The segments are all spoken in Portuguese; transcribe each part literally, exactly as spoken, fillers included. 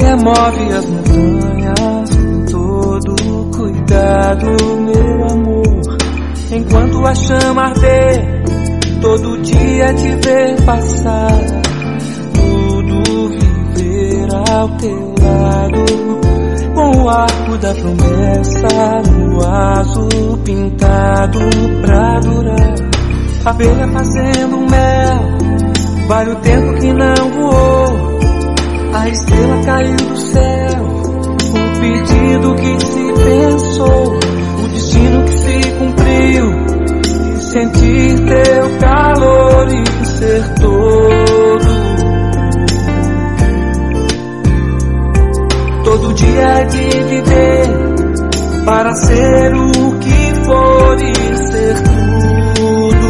remove as montanhas com todo cuidado, meu amor. Enquanto a chama arder, todo dia te ver passar, tudo viver ao teu lado. Com o arco da promessa no azul pintado pra durar. Abelha fazendo mel, vale o tempo que não voou. A estrela caiu do céu, o pedido que se pensou, o destino que se cumpriu, e sentir teu calor e ser todo. Todo dia é de viver para ser o que for e ser tudo.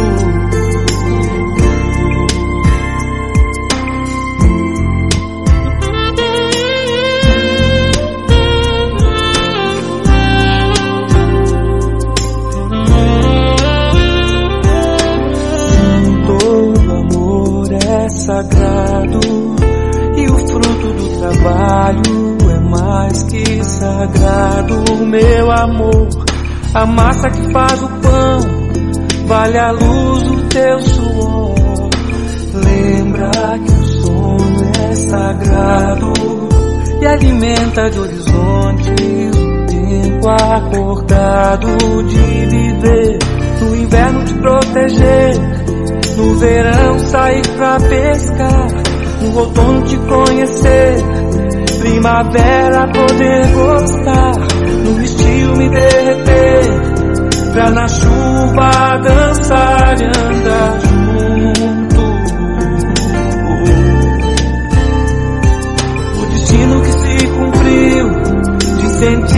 Todo amor é sagrado e o fruto do trabalho mais que sagrado, meu amor. A massa que faz o pão vale a luz do teu suor. Lembra que o sono é sagrado e alimenta de horizontes o tempo acordado de viver. No inverno te proteger, no verão sair pra pescar, no outono te conhecer, primavera poder gostar, no estio me derreter, pra na chuva dançar e andar junto. O destino que se cumpriu, de sentir